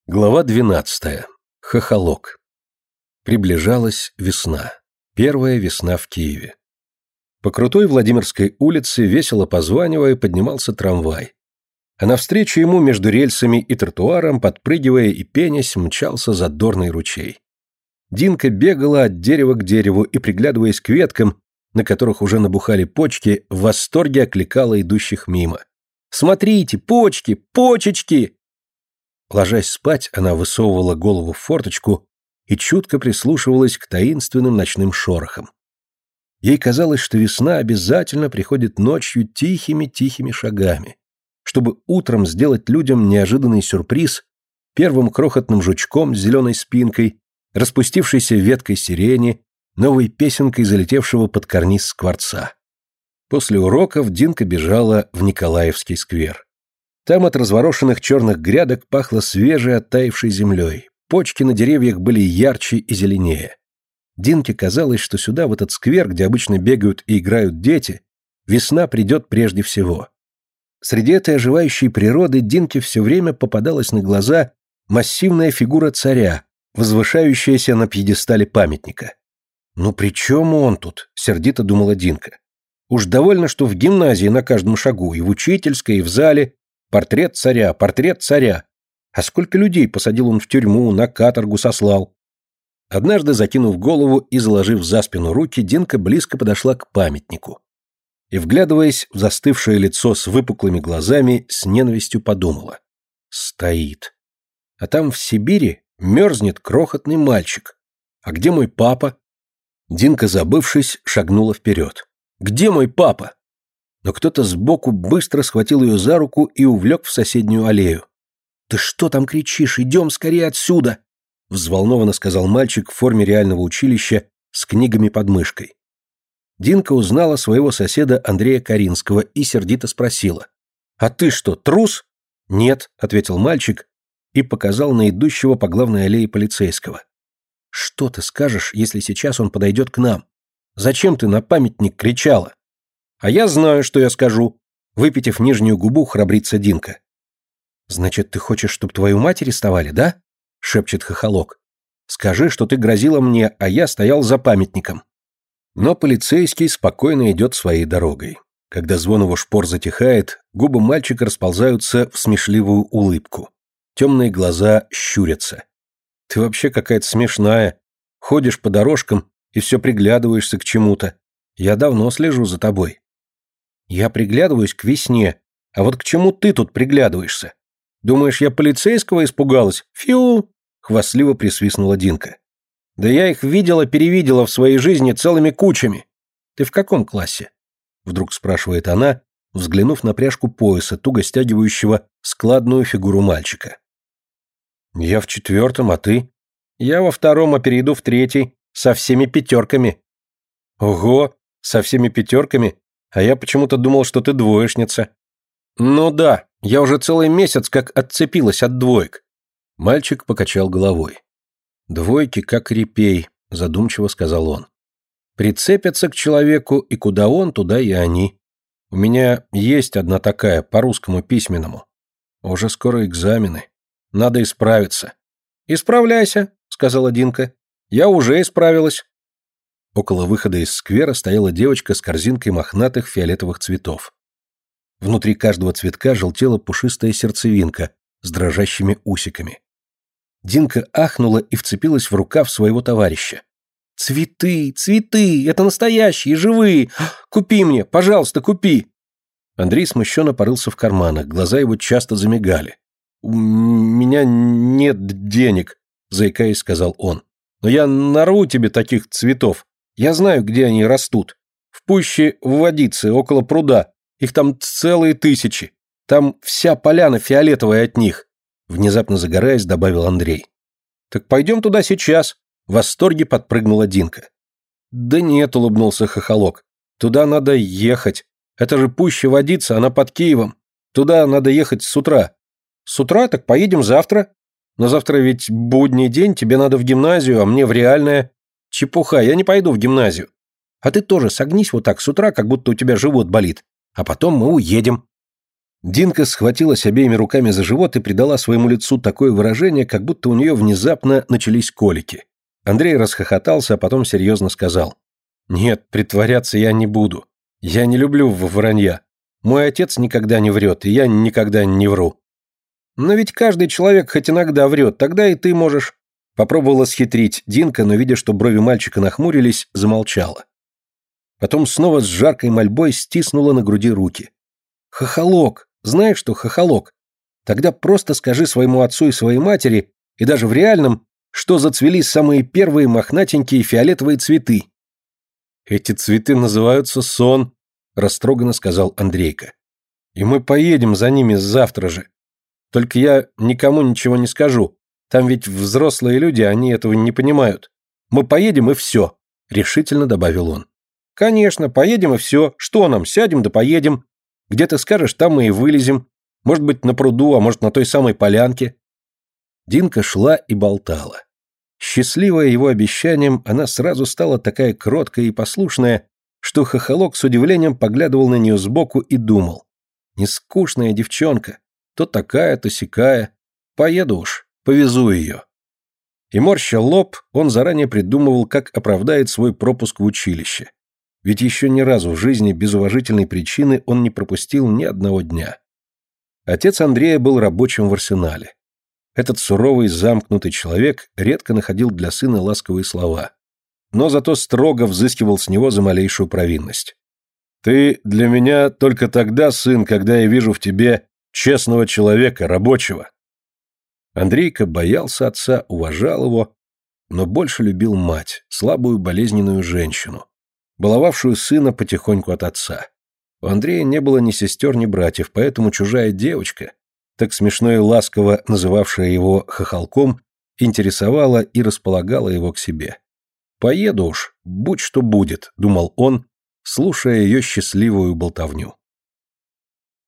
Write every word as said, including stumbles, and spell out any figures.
Глава двенадцатая. Хохолок. Приближалась весна. Первая весна в Киеве. По крутой Владимирской улице, весело позванивая, поднимался трамвай. А навстречу ему между рельсами и тротуаром, подпрыгивая и пенясь, мчался задорный ручей. Динка бегала от дерева к дереву и, приглядываясь к веткам, на которых уже набухали почки, в восторге окликала идущих мимо. «Смотрите, почки, почечки!» Ложась спать, она высовывала голову в форточку и чутко прислушивалась к таинственным ночным шорохам. Ей казалось, что весна обязательно приходит ночью тихими-тихими шагами, чтобы утром сделать людям неожиданный сюрприз первым крохотным жучком с зеленой спинкой, распустившейся веткой сирени, новой песенкой залетевшего под карниз скворца. После уроков Динка бежала в Николаевский сквер. Там от разворошенных черных грядок пахло свежей оттаившей землей. Почки на деревьях были ярче и зеленее. Динке казалось, что сюда, в этот сквер, где обычно бегают и играют дети, весна придет прежде всего. Среди этой оживающей природы Динке все время попадалась на глаза массивная фигура царя, возвышающаяся на пьедестале памятника. «Ну при чем он тут?» — сердито думала Динка. «Уж довольно, что в гимназии на каждом шагу, и в учительской, и в зале портрет царя, портрет царя. А сколько людей посадил он в тюрьму, на каторгу сослал?» Однажды, закинув голову и заложив за спину руки, Динка близко подошла к памятнику. И, вглядываясь в застывшее лицо с выпуклыми глазами, с ненавистью подумала. Стоит. А там в Сибири мерзнет крохотный мальчик. А где мой папа? Динка, забывшись, шагнула вперед. Где мой папа? Но кто-то сбоку быстро схватил ее за руку и увлек в соседнюю аллею. «Ты что там кричишь? Идем скорее отсюда!» Взволнованно сказал мальчик в форме реального училища с книгами под мышкой. Динка узнала своего соседа Андрея Каринского и сердито спросила. «А ты что, трус?» «Нет», — ответил мальчик и показал на идущего по главной аллее полицейского. «Что ты скажешь, если сейчас он подойдет к нам? Зачем ты на памятник кричала?» «А я знаю, что я скажу», — выпитив нижнюю губу, храбрится Динка. «Значит, ты хочешь, чтобы твою мать арестовали, да?» — шепчет Хохолок. «Скажи, что ты грозила мне, а я стоял за памятником». Но полицейский спокойно идет своей дорогой. Когда звон его шпор затихает, губы мальчика расползаются в смешливую улыбку. Темные глаза щурятся. «Ты вообще какая-то смешная. Ходишь по дорожкам и все приглядываешься к чему-то. Я давно слежу за тобой». «Я приглядываюсь к весне, а вот к чему ты тут приглядываешься? Думаешь, я полицейского испугалась? Фью!» — хвастливо присвистнула Динка. «Да я их видела-перевидела в своей жизни целыми кучами. Ты в каком классе?» — вдруг спрашивает она, взглянув на пряжку пояса, туго стягивающего складную фигуру мальчика. «Я в четвертом, а ты?» «Я во втором, а перейду в третий, со всеми пятерками». «Ого, со всеми пятерками? А я почему-то думал, что ты двоечница». «Ну да, я уже целый месяц как отцепилась от двоек». Мальчик покачал головой. «Двойки как репей», — задумчиво сказал он. «Прицепятся к человеку, и куда он, туда и они. У меня есть одна такая, по русскому письменному. Уже скоро экзамены. Надо исправиться». «Исправляйся», — сказала Динка. «Я уже исправилась». Около выхода из сквера стояла девочка с корзинкой мохнатых фиолетовых цветов. Внутри каждого цветка желтела пушистая сердцевинка с дрожащими усиками. Динка ахнула и вцепилась в рукав своего товарища. «Цветы, цветы, это настоящие, живые! Купи мне, пожалуйста, купи!» Андрей смущенно порылся в карманах, глаза его часто замигали. «У меня нет денег», — заикаясь, сказал он. «Но я нарву тебе таких цветов. Я знаю, где они растут. В пуще Водицы, около пруда. Их там целые тысячи. Там вся поляна фиолетовая от них», — внезапно загораясь, добавил Андрей. «Так пойдем туда сейчас», — в восторге подпрыгнула Динка. «Да нет», — улыбнулся Хохолок. «Туда надо ехать. Это же пуще Водица, она под Киевом. Туда надо ехать с утра». «С утра? Так поедем завтра. Но завтра ведь будний день, тебе надо в гимназию, а мне в реальное. Чепуха, я не пойду в гимназию. А ты тоже согнись вот так с утра, как будто у тебя живот болит. А потом мы уедем». Динка схватилась обеими руками за живот и придала своему лицу такое выражение, как будто у нее внезапно начались колики. Андрей расхохотался, а потом серьезно сказал: «Нет, притворяться я не буду. Я не люблю вранья. Мой отец никогда не врет, и я никогда не вру». «Но ведь каждый человек хоть иногда врет, тогда и ты можешь». Попробовала схитрить Динка, но, видя, что брови мальчика нахмурились, замолчала. Потом снова с жаркой мольбой стиснула на груди руки. «Хохолок! Знаешь что, хохолок? Тогда просто скажи своему отцу и своей матери, и даже в реальном, что зацвели самые первые мохнатенькие фиолетовые цветы». «Эти цветы называются сон», — растроганно сказал Андрейка. «И мы поедем за ними завтра же. Только я никому ничего не скажу. Там ведь взрослые люди, они этого не понимают. Мы поедем и все», — решительно добавил он. «Конечно, поедем и все. Что нам, сядем да поедем. Где ты скажешь, там мы и вылезем. Может быть, на пруду, а может, на той самой полянке». Динка шла и болтала. Счастливая его обещанием, она сразу стала такая кроткая и послушная, что хохолок с удивлением поглядывал на нее сбоку и думал: «Нескучная девчонка, то такая, то сякая. Поеду уж, повезу ее». И морща лоб, он заранее придумывал, как оправдает свой пропуск в училище. Ведь еще ни разу в жизни без уважительной причины он не пропустил ни одного дня. Отец Андрея был рабочим в арсенале. Этот суровый, замкнутый человек редко находил для сына ласковые слова, но зато строго взыскивал с него за малейшую провинность. «Ты для меня только тогда сын, когда я вижу в тебе честного человека, рабочего». Андрейка боялся отца, уважал его, но больше любил мать, слабую болезненную женщину, баловавшую сына потихоньку от отца. У Андрея не было ни сестер, ни братьев, поэтому чужая девочка, так смешно и ласково называвшая его хохолком, интересовала и располагала его к себе. «Поеду уж, будь что будет», — думал он, слушая ее счастливую болтовню.